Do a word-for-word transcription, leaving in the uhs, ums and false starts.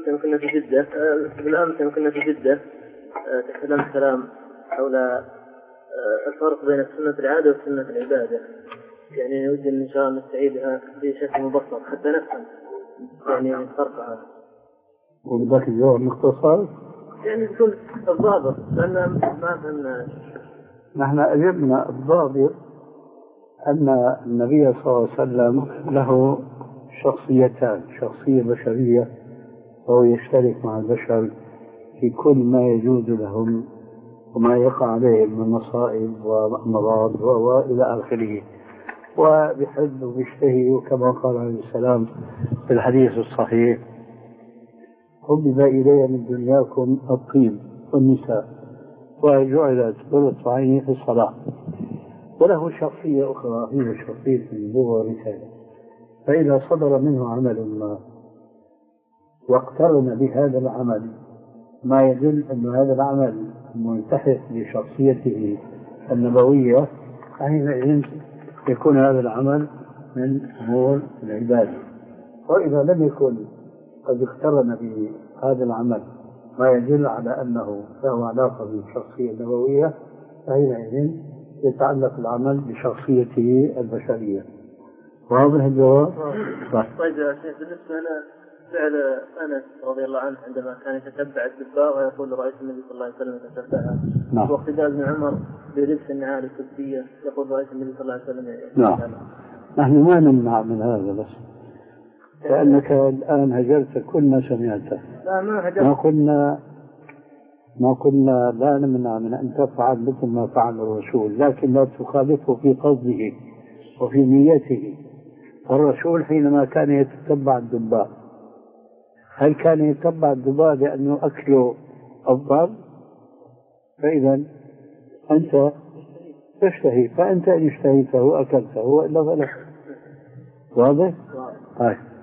يوم كنا في جدة بالأمس يوم كنا في جدة تكلمت كلام حول الفرق بين سنة العادة وسنة العبادة، يعني ودي إن شاء الله نستعيدها بشكل مبسط حتى نفهم يعني الفرق هذا. وبدك الجواب مختصر؟ يعني تكون الضابط لأن ما فهمنا. نحن أجبنا الضابط أن النبي صلى الله عليه وسلم له شخصيتان، شخصية بشرية وهو يشترك مع البشر في كل ما يجوز لهم وما يقع عليهم من مصائب وأمراض وإلى آخره، وبحب وبيشتهي، وكما قال عليه السلام في الحديث الصحيح: حبب إلي من دنياكم الطيب والنساء وجعلت قرة عيني في الصلاة. وله شخصية أخرى هي شخصية النبوة والرسالة، فإذا صدر منه عمل ما واقترن بهذا العمل ما يدل أن هذا العمل ملتحق بشخصيته النبوية، حينئذ يكون هذا العمل من أمور العبادة. وإذا لم يكن قد اقترن بهذا العمل ما يدل على أنه له علاقة بالشخصية النبوية، فحينئذ يتعلق العمل بشخصيته البشرية. واضح الجواب؟ طيب يا شيخ، بالنسبة لفعل أنس رضي الله عنه عندما كان يتتبع الدباء ويقول رأيت النبي صلى الله عليه وسلم يتتبعها، نعم. واقتداء ابن عمر بلبس النعال القدسية يقول رأيت النبي صلى الله عليه وسلم نعم. نحن ما نمنع من هذا، بس لأنك الآن هجرت كل ما سمعته. لا ما هجرت. ما قلنا ما قلنا لا نمنع من أن تفعل مثل ما فعل الرسول، لكن لا تخالفه في قصده وفي نيته. الرسول حينما كان يتتبع الدباء، هل كان يتبع الدباء لأنه أكله أفضل؟ فإذا أنت تشتهي، فأنت إن اشتهيته أكلته وإلا فلا. واضح؟ طيب.